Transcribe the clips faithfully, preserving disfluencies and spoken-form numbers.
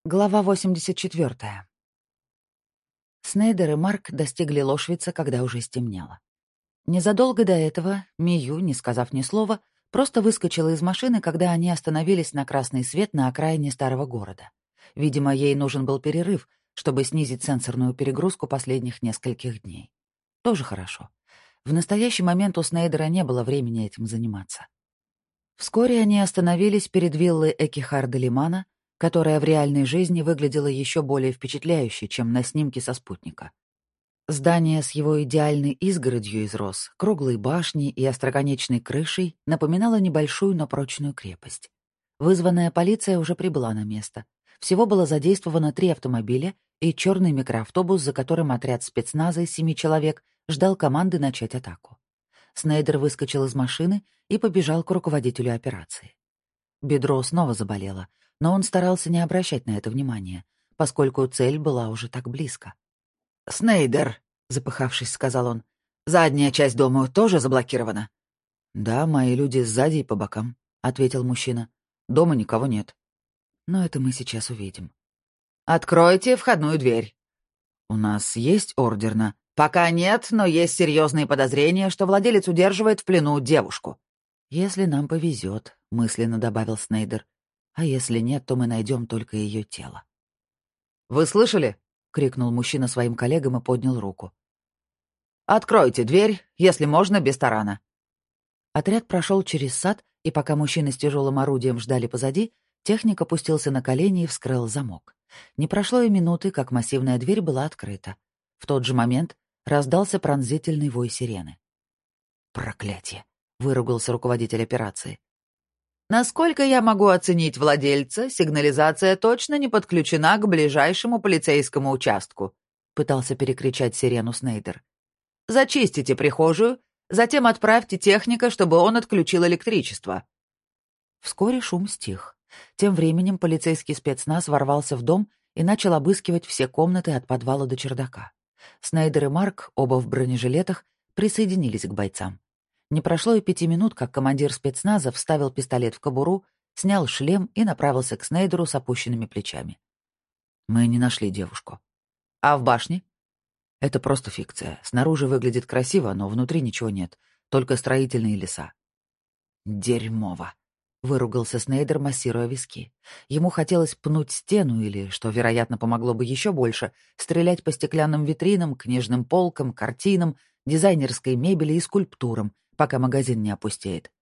Глава восемьдесят четвёртая. Снейдер и Марк достигли Лошвица, когда уже стемнело. Незадолго до этого Мию, не сказав ни слова, просто выскочила из машины, когда они остановились на красный свет на окраине старого города. Видимо, ей нужен был перерыв, чтобы снизить сенсорную перегрузку последних нескольких дней. Тоже хорошо. В настоящий момент у Снейдера не было времени этим заниматься. Вскоре они остановились перед виллой Экихарда Лимана, которая в реальной жизни выглядела еще более впечатляюще, чем на снимке со спутника. Здание с его идеальной изгородью из роз, круглой башней и остроконечной крышей напоминало небольшую, но прочную крепость. Вызванная полиция уже прибыла на место. Всего было задействовано три автомобиля и черный микроавтобус, за которым отряд спецназа из семи человек ждал команды начать атаку. Снейдер выскочил из машины и побежал к руководителю операции. Бедро снова заболело, но он старался не обращать на это внимания, поскольку цель была уже так близко. «Снейдер», — запыхавшись, сказал он, — «задняя часть дома тоже заблокирована?» «Да, мои люди сзади и по бокам», — ответил мужчина. «Дома никого нет». «Но это мы сейчас увидим». «Откройте входную дверь». «У нас есть ордер на...» «Пока нет, но есть серьезные подозрения, что владелец удерживает в плену девушку». «Если нам повезет», — мысленно добавил Снейдер. «А если нет, то мы найдем только ее тело». «Вы слышали?» — крикнул мужчина своим коллегам и поднял руку. «Откройте дверь, если можно, без тарана». Отряд прошел через сад, и пока мужчины с тяжелым орудием ждали позади, техник опустился на колени и вскрыл замок. Не прошло и минуты, как массивная дверь была открыта. В тот же момент раздался пронзительный вой сирены. «Проклятие!» — выругался руководитель операции. «Насколько я могу оценить владельца, сигнализация точно не подключена к ближайшему полицейскому участку», — пытался перекричать сирену Снейдер. «Зачистите прихожую, затем отправьте техника, чтобы он отключил электричество». Вскоре шум стих. Тем временем полицейский спецназ ворвался в дом и начал обыскивать все комнаты от подвала до чердака. Снейдер и Марк, оба в бронежилетах, присоединились к бойцам. Не прошло и пяти минут, как командир спецназа вставил пистолет в кобуру, снял шлем и направился к Снейдеру с опущенными плечами. «Мы не нашли девушку». «А в башне?» «Это просто фикция. Снаружи выглядит красиво, но внутри ничего нет. Только строительные леса». «Дерьмово», — выругался Снейдер, массируя виски. Ему хотелось пнуть стену или, что, вероятно, помогло бы еще больше, стрелять по стеклянным витринам, книжным полкам, картинам, дизайнерской мебели и скульптурам, пока магазин не опустеет.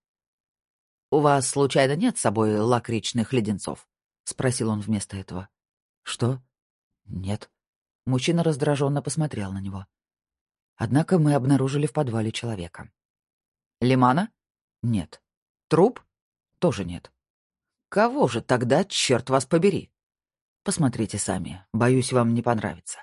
«У вас, случайно, нет с собой лакричных леденцов?» — спросил он вместо этого. «Что?» «Нет». Мужчина раздраженно посмотрел на него. Однако мы обнаружили в подвале человека. «Лимана?» «Нет». «Труп?» «Тоже нет». «Кого же тогда, черт вас побери?» «Посмотрите сами. Боюсь, вам не понравится».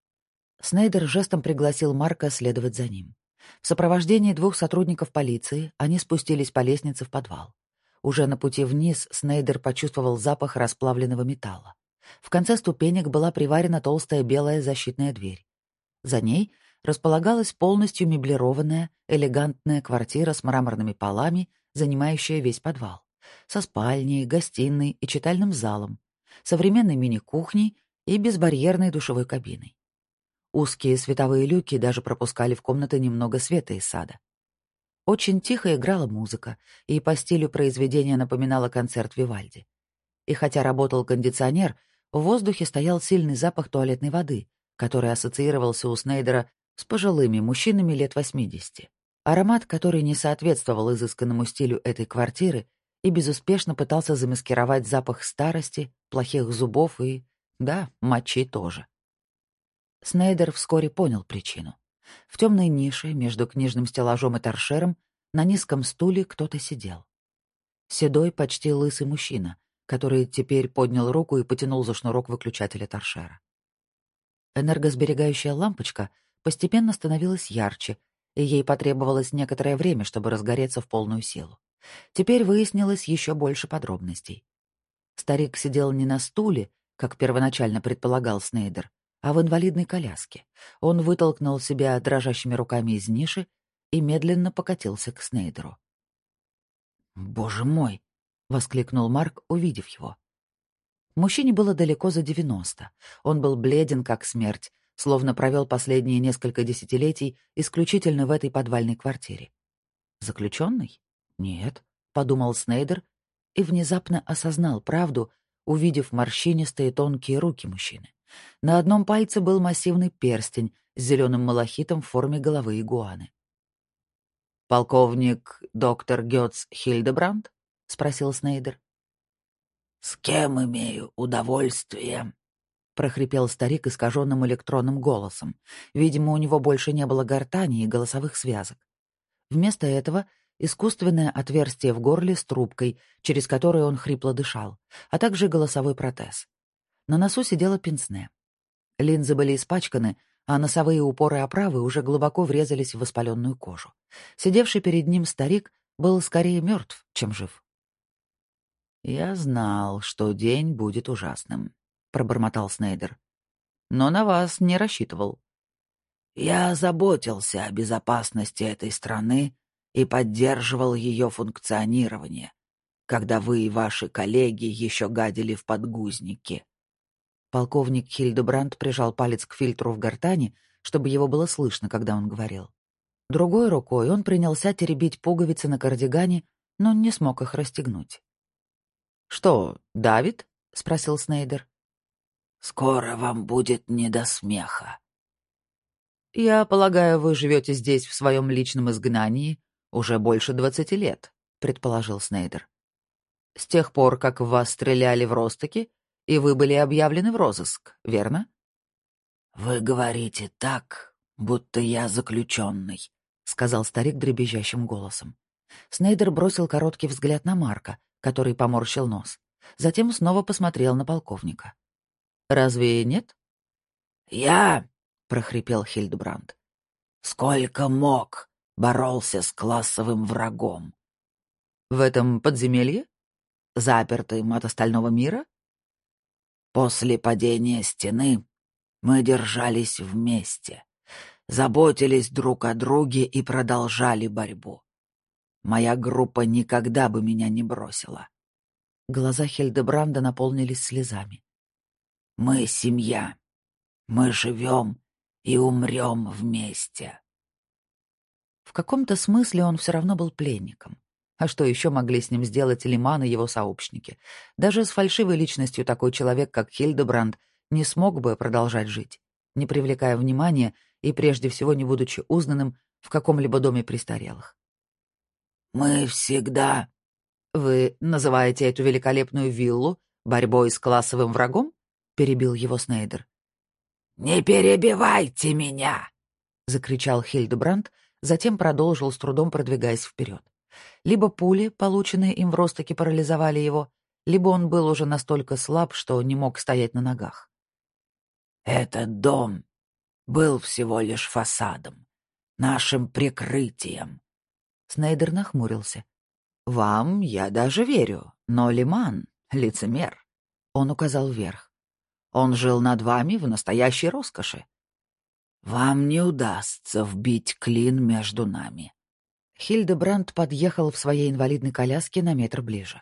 Снейдер жестом пригласил Марка следовать за ним. В сопровождении двух сотрудников полиции они спустились по лестнице в подвал. Уже на пути вниз Снейдер почувствовал запах расплавленного металла. В конце ступенек была приварена толстая белая защитная дверь. За ней располагалась полностью меблированная, элегантная квартира с мраморными полами, занимающая весь подвал, со спальней, гостиной и читальным залом, современной мини-кухней и безбарьерной душевой кабиной. Узкие световые люки даже пропускали в комнаты немного света из сада. Очень тихо играла музыка, и по стилю произведения напоминала концерт Вивальди. И хотя работал кондиционер, в воздухе стоял сильный запах туалетной воды, который ассоциировался у Снейдера с пожилыми мужчинами лет восьмидесяти. Аромат, который не соответствовал изысканному стилю этой квартиры и безуспешно пытался замаскировать запах старости, плохих зубов и, да, мочи тоже. Снейдер вскоре понял причину. В темной нише между книжным стеллажом и торшером на низком стуле кто-то сидел. Седой, почти лысый мужчина, который теперь поднял руку и потянул за шнурок выключателя торшера. Энергосберегающая лампочка постепенно становилась ярче, и ей потребовалось некоторое время, чтобы разгореться в полную силу. Теперь выяснилось еще больше подробностей. Старик сидел не на стуле, как первоначально предполагал Снейдер, а в инвалидной коляске. Он вытолкнул себя дрожащими руками из ниши и медленно покатился к Снейдеру. «Боже мой!» — воскликнул Марк, увидев его. Мужчине было далеко за девяносто. Он был бледен, как смерть, словно провел последние несколько десятилетий исключительно в этой подвальной квартире. Заключенный? Нет, подумал Снейдер и внезапно осознал правду, увидев морщинистые тонкие руки мужчины. На одном пальце был массивный перстень с зеленым малахитом в форме головы игуаны. «Полковник доктор Гёц Хильдебранд?» — спросил Снейдер. «С кем имею удовольствие?» — прохрипел старик искаженным электронным голосом. Видимо, у него больше не было гортани и голосовых связок. Вместо этого искусственное отверстие в горле с трубкой, через которое он хрипло дышал, а также голосовой протез. На носу сидела пенсне. Линзы были испачканы, а носовые упоры оправы уже глубоко врезались в воспаленную кожу. Сидевший перед ним старик был скорее мертв, чем жив. «Я знал, что день будет ужасным», — пробормотал Снейдер. «Но на вас не рассчитывал». «Я заботился о безопасности этой страны и поддерживал ее функционирование, когда вы и ваши коллеги еще гадили в подгузники». Полковник Хильдебранд прижал палец к фильтру в гортани, чтобы его было слышно, когда он говорил. Другой рукой он принялся теребить пуговицы на кардигане, но не смог их расстегнуть. «Что, давит?» — спросил Снейдер. «Скоро вам будет не до смеха». «Я полагаю, вы живете здесь в своем личном изгнании уже больше двадцати лет», — предположил Снейдер. «С тех пор, как в вас стреляли в Ростоке, и вы были объявлены в розыск, верно?» «Вы говорите так, будто я заключенный», — сказал старик дребезжащим голосом. Снейдер бросил короткий взгляд на Марка, который поморщил нос. Затем снова посмотрел на полковника. «Разве нет?» «Я», — прохрипел Хильдебранд, — «сколько мог боролся с классовым врагом». «В этом подземелье? Запертым от остального мира?» «После падения стены мы держались вместе, заботились друг о друге и продолжали борьбу. Моя группа никогда бы меня не бросила». Глаза Хильдебранда наполнились слезами. «Мы семья. Мы живем и умрем вместе». В каком-то смысле он все равно был пленником. А что еще могли с ним сделать Лиман и его сообщники? Даже с фальшивой личностью такой человек, как Хильдебранд, не смог бы продолжать жить, не привлекая внимания и, прежде всего, не будучи узнанным в каком-либо доме престарелых. «Мы всегда...» «Вы называете эту великолепную виллу борьбой с классовым врагом?» — перебил его Снейдер. «Не перебивайте меня!» — закричал Хильдебранд, затем продолжил, с трудом продвигаясь вперед. Либо пули, полученные им в Ростоке, парализовали его, либо он был уже настолько слаб, что не мог стоять на ногах. «Этот дом был всего лишь фасадом, нашим прикрытием». Снейдер нахмурился. «Вам я даже верю, но Лиман — лицемер». Он указал вверх. «Он жил над вами в настоящей роскоши». «Вам не удастся вбить клин между нами». Хильдебранд подъехал в своей инвалидной коляске на метр ближе.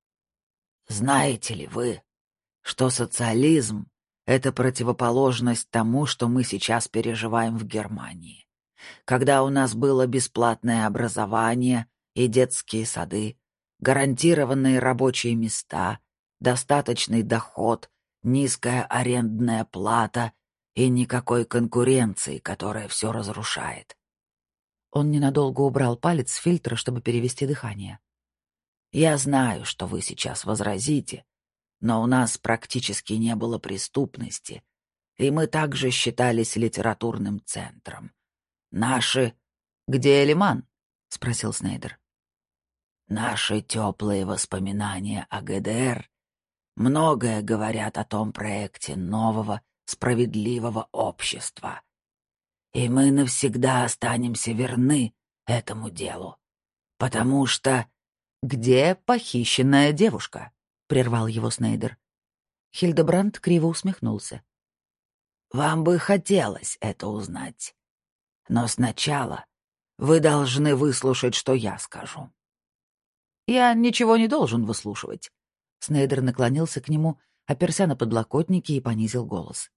«Знаете ли вы, что социализм — это противоположность тому, что мы сейчас переживаем в Германии? Когда у нас было бесплатное образование и детские сады, гарантированные рабочие места, достаточный доход, низкая арендная плата и никакой конкуренции, которая все разрушает». Он ненадолго убрал палец с фильтра, чтобы перевести дыхание. «Я знаю, что вы сейчас возразите, но у нас практически не было преступности, и мы также считались литературным центром. Наши...» «Где Лиман?» — спросил Снейдер. «Наши теплые воспоминания о ГДР многое говорят о том проекте нового справедливого общества. И мы навсегда останемся верны этому делу, потому что...» «Где похищенная девушка?» — прервал его Снейдер. Хильдебранд криво усмехнулся. «Вам бы хотелось это узнать. Но сначала вы должны выслушать, что я скажу». «Я ничего не должен выслушивать». Снейдер наклонился к нему, оперся на подлокотники и понизил голос.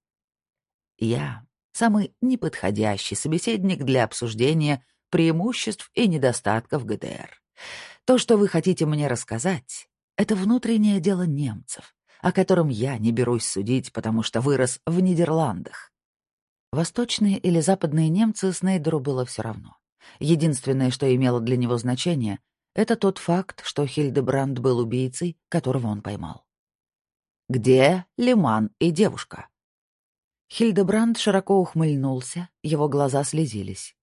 «Я самый неподходящий собеседник для обсуждения преимуществ и недостатков ГДР. То, что вы хотите мне рассказать, это внутреннее дело немцев, о котором я не берусь судить, потому что вырос в Нидерландах». Восточные или западные немцы Снейдеру было все равно. Единственное, что имело для него значение, это тот факт, что Хильдебранд был убийцей, которого он поймал. «Где Лиман и девушка?» Хильдебранд широко ухмыльнулся, его глаза слезились.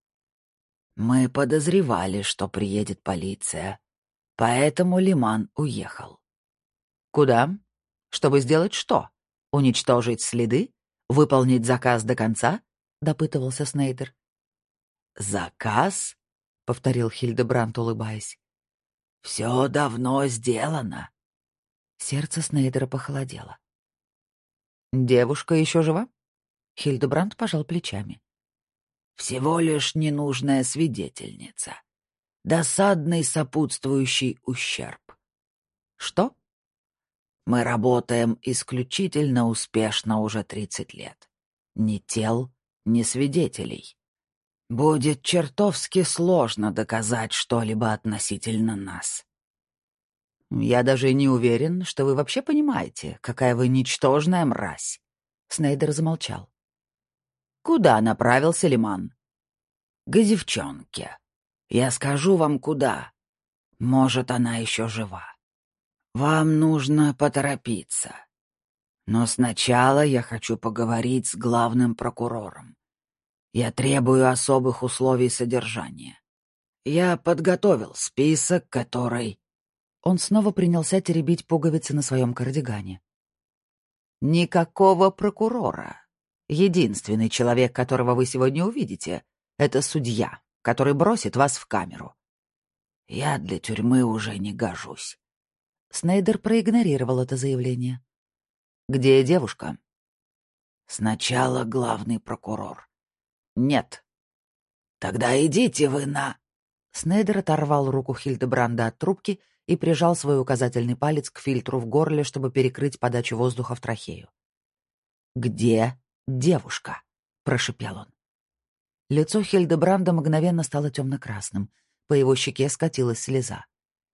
«Мы подозревали, что приедет полиция, поэтому Лиман уехал». «Куда? Чтобы сделать что? Уничтожить следы? Выполнить заказ до конца?» — допытывался Снейдер. «Заказ?» — повторил Хильдебранд, улыбаясь. «Все давно сделано». Сердце Снейдера похолодело. «Девушка еще жива?» Хильдебранд пожал плечами. «Всего лишь ненужная свидетельница. Досадный сопутствующий ущерб». «Что?» «Мы работаем исключительно успешно уже тридцать лет. Ни тел, ни свидетелей. Будет чертовски сложно доказать что-либо относительно нас». «Я даже не уверен, что вы вообще понимаете, какая вы ничтожная мразь». Снейдер замолчал. «Куда направился Лиман?» «К девчонке. Я скажу вам, куда. Может, она еще жива. Вам нужно поторопиться. Но сначала я хочу поговорить с главным прокурором. Я требую особых условий содержания. Я подготовил список, который...» Он снова принялся теребить пуговицы на своем кардигане. «Никакого прокурора. Единственный человек, которого вы сегодня увидите, — это судья, который бросит вас в камеру». «Я для тюрьмы уже не гожусь». Снейдер проигнорировал это заявление. «Где девушка?» «Сначала главный прокурор». «Нет». «Тогда идите вы на...» Снейдер оторвал руку Хильдебранда от трубки и прижал свой указательный палец к фильтру в горле, чтобы перекрыть подачу воздуха в трахею. «Где девушка?» — прошипел он. Лицо Хильдебранда мгновенно стало темно-красным. По его щеке скатилась слеза.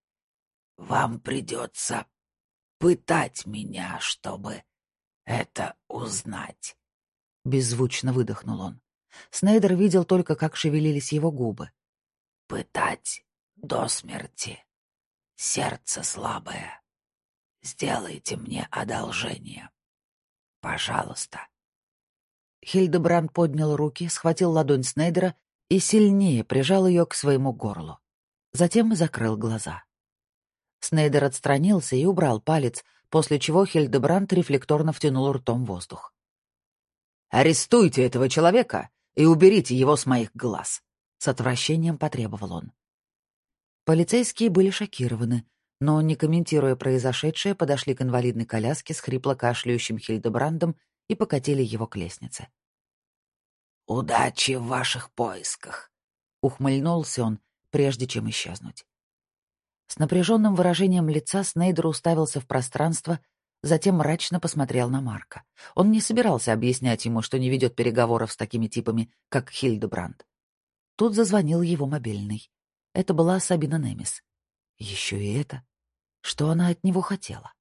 «Вам придется пытать меня, чтобы это узнать», — беззвучно выдохнул он. Снейдер видел только, как шевелились его губы. «Пытать до смерти. Сердце слабое. Сделайте мне одолжение. Пожалуйста». Хильдебранд поднял руки, схватил ладонь Снейдера и сильнее прижал ее к своему горлу. Затем закрыл глаза. Снейдер отстранился и убрал палец, после чего Хильдебранд рефлекторно втянул ртом воздух. «Арестуйте этого человека и уберите его с моих глаз!» — с отвращением потребовал он. Полицейские были шокированы, но, не комментируя произошедшее, подошли к инвалидной коляске с хрипло-кашляющим Хильдебрандом и покатили его к лестнице. «Удачи в ваших поисках!» — ухмыльнулся он, прежде чем исчезнуть. С напряженным выражением лица Снейдер уставился в пространство, затем мрачно посмотрел на Марка. Он не собирался объяснять ему, что не ведет переговоров с такими типами, как Хильдебранд. Тут зазвонил его мобильный. Это была Сабина Немис. Еще и это. Что она от него хотела?